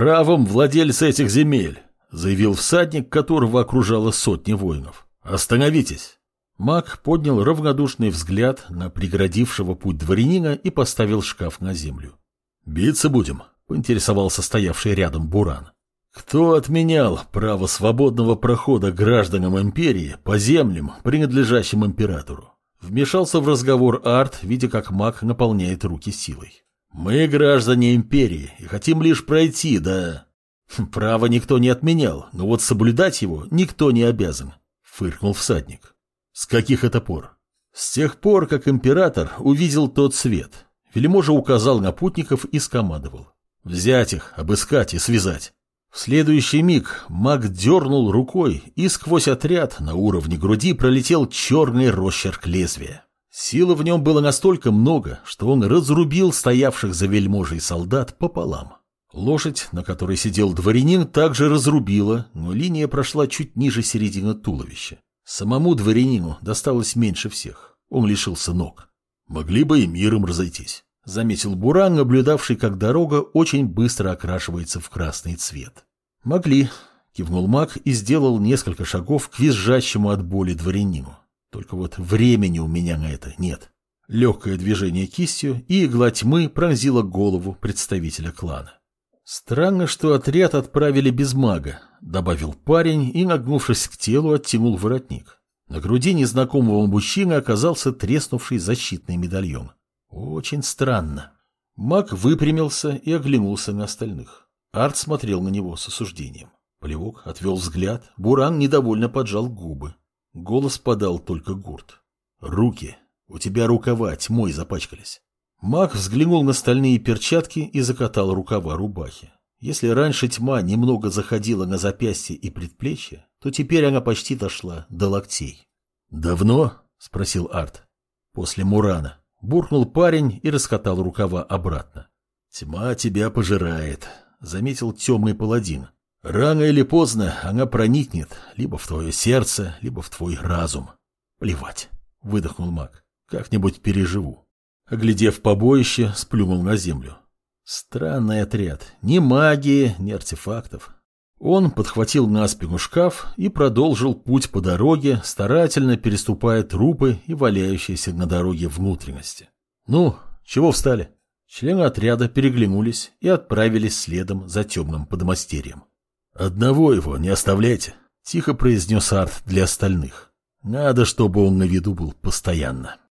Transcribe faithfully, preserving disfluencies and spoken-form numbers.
правом владельца этих земель», — заявил всадник, которого окружало сотни воинов. «Остановитесь!» Маг поднял равнодушный взгляд на преградившего путь дворянина и поставил шкаф на землю. «Биться будем?» — поинтересовался стоявший рядом Буран. «Кто отменял право свободного прохода гражданам империи по землям, принадлежащим императору?» Вмешался в разговор Арт, видя, как маг наполняет руки силой. «Мы граждане империи и хотим лишь пройти, да...» «Право никто не отменял, но вот соблюдать его никто не обязан», — фыркнул всадник. «С каких это пор?» «С тех пор, как император увидел тот свет». Вельможа указал на путников и скомандовал. «Взять их, обыскать и связать». В следующий миг маг дернул рукой, и сквозь отряд на уровне груди пролетел черный росчерк лезвия. Силы в нем было настолько много, что он разрубил стоявших за вельможей солдат пополам. Лошадь, на которой сидел дворянин, также разрубила, но линия прошла чуть ниже середины туловища. Самому дворянину досталось меньше всех. Он лишился ног. «Могли бы и миром разойтись», — заметил Буран, наблюдавший, как дорога очень быстро окрашивается в красный цвет. «Могли», — кивнул маг и сделал несколько шагов к визжащему от боли дворянину. «Только вот времени у меня на это нет». Легкое движение кистью, и игла тьмы пронзила голову представителя клана. «Странно, что отряд отправили без мага», — добавил парень и, нагнувшись к телу, оттянул воротник. На груди незнакомого мужчины оказался треснувший защитный медальон. Очень странно. Маг выпрямился и оглянулся на остальных. Арт смотрел на него с осуждением. Плевок отвел взгляд, Буран недовольно поджал губы. Голос подал только гурт. «Руки! У тебя рукава тьмой запачкались». Маг взглянул на стальные перчатки и закатал рукава рубахи. Если раньше тьма немного заходила на запястье и предплечье, то теперь она почти дошла до локтей. «Давно?» — спросил Арт. «После Мурана». Буркнул парень и раскатал рукава обратно. «Тьма тебя пожирает», — заметил темный паладин. «Рано или поздно она проникнет либо в твое сердце, либо в твой разум». «Плевать», — выдохнул маг. «Как-нибудь переживу». Оглядев побоище, сплюнул на землю. Странный отряд. Ни магии, ни артефактов. Он подхватил на спину шкаф и продолжил путь по дороге, старательно переступая трупы и валяющиеся на дороге внутренности. «Ну, чего встали?» Члены отряда переглянулись и отправились следом за темным подмастерьем. «Одного его не оставляйте», — тихо произнес Арт для остальных. «Надо, чтобы он на виду был постоянно».